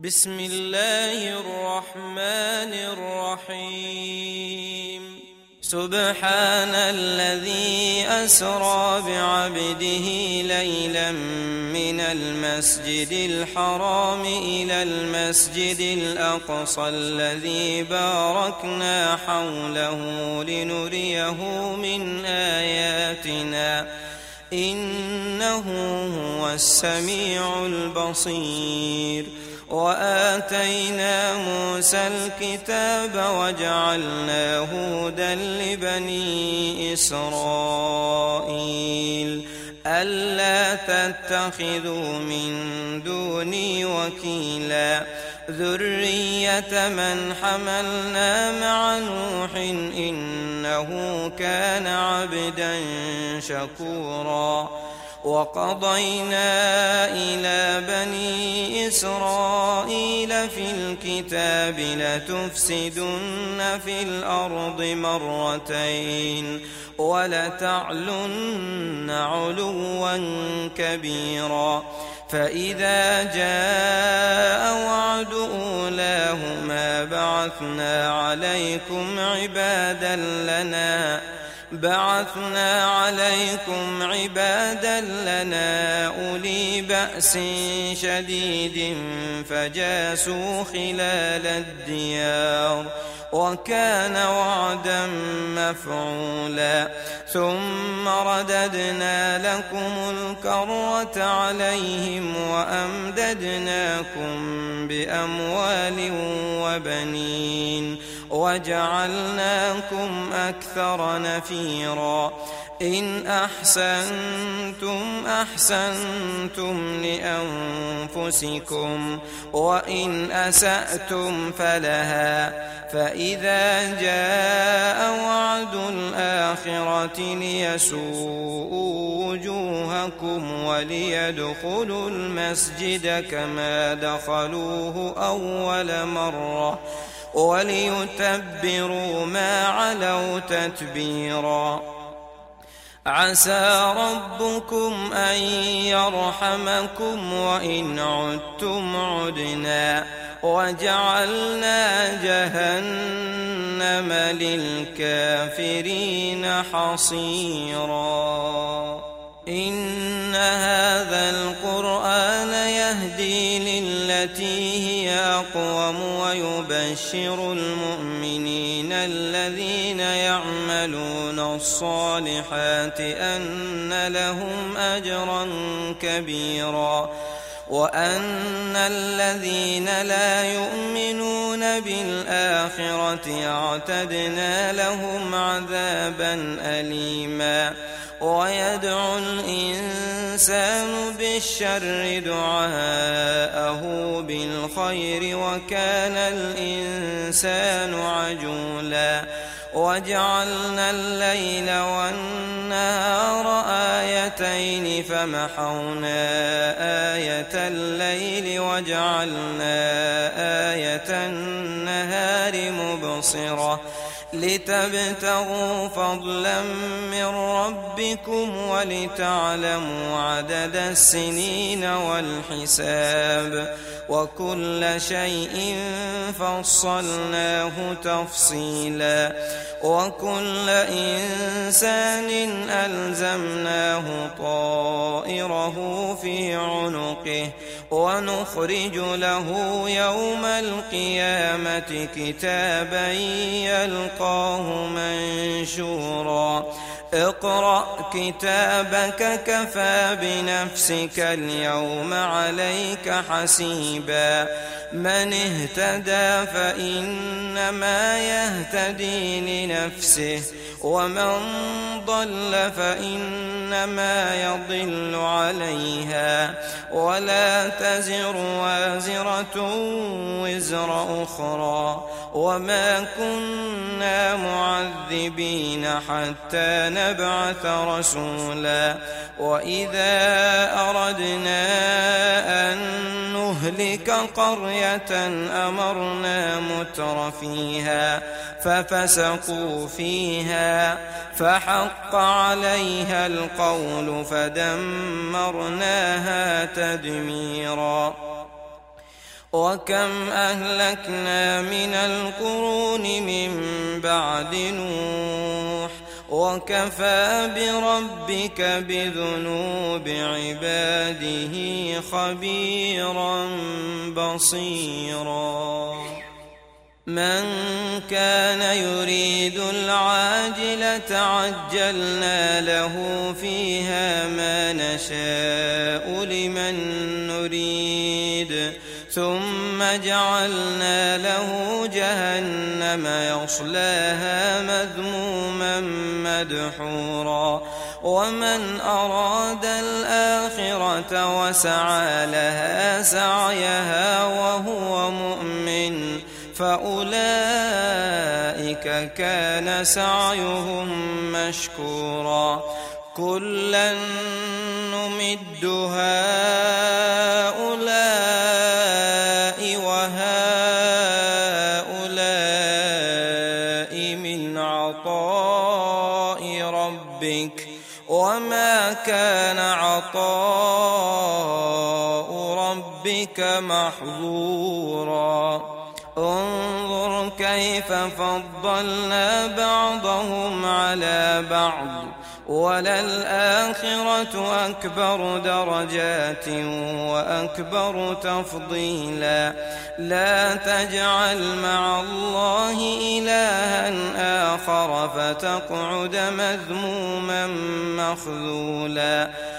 بسم الله الرحمن الرحيم سبحان الذي أسرى بعبده ليلا من المسجد الحرام إلى المسجد الأقصى الذي باركنا حوله لنريه من آياتنا إنه هو السميع البصير. وآتينا موسى الكتاب وجعلناه هدى لبني إسرائيل ألا تتخذوا من دوني وكيلا ذرية من حملنا مع نوح إنه كان عبدا شكورا. وقضينا إلى بني إسرائيل في الكتاب لتفسدن في الأرض مرتين ولتعلن علوا كبيرا. فإذا جاء وعد أولاهما بعثنا عليكم عبادا لنا أولي بأس شديد فجاسوا خلال الديار وكان وعدا مفعولا. ثم رددنا لكم الكرة عليهم وأمددناكم بأموال وبنين وجعلناكم أكثر نفيرا. إن أحسنتم لأنفسكم وإن أسأتم فلها. فإذا جاء وعد الآخرة ليسوءوا وجوهكم وليدخلوا المسجد كما دخلوه أول مرة وليتبروا ما علوا تتبيرا. عسى ربكم أن يرحمكم وإن عدتم عدنا وجعلنا جهنم للكافرين حصيرا. إن هذا القرآن يهدي للتي هي أقوم ويبشر المؤمنين الذين يعملون الصالحات أن لهم أجرا كبيرا وأن الذين لا يؤمنون بالآخرة اعتدنا لهم عذابا أليما. ويدعو الإنسان بالشر دعاءه بالخير وكان الإنسان عجولا. وجعلنا الليل والنهار آيتين فمحونا آية الليل وجعلنا آية النهار مبصرة لتبتغوا فضلا من ربكم ولتعلموا عدد السنين والحساب وكل شيء فصلناه تفصيلا. وكل إنسان ألزمناه طائره في عنقه ونخرج له يوم القيامة كتابا يلقاه منشورا. اقرأ كتابك كفى بنفسك اليوم عليك حسيبا. من اهتدى فإنما يهتدي لنفسه ومن ضل فإنما يضل عليها ولا تزر وازرة وزر أخرى وما كنا معذبين حتى نبعث رسولا. وإذا أردنا أن نهلك قرية أمرنا متر فيها ففسقوا فيها فحق عليها القول فدمرناها تدميرا. وكم أهلكنا من القرون من بعد نوح وكفى بربك بذنوب عباده خبيرا بصيرا من كان يريد العاجلة عجلنا له فيها ما نشاء لمن نريد ثم جعلنا له جهنم يصلاها مذموما مدحورا ومن أراد الآخرة وسعى لها سعيها وهو مؤمن فأولئك كان سعيهم مشكورا كلا نمد هؤلاء وهؤلاء من عطاء ربك وما كان عطاء ربك محظورا انظر كيف فضلنا بعضهم على بعض وللآخرة أكبر درجات وأكبر تفضيلا لا تجعل مع الله إلها آخر فتقعد مذموما مخذولا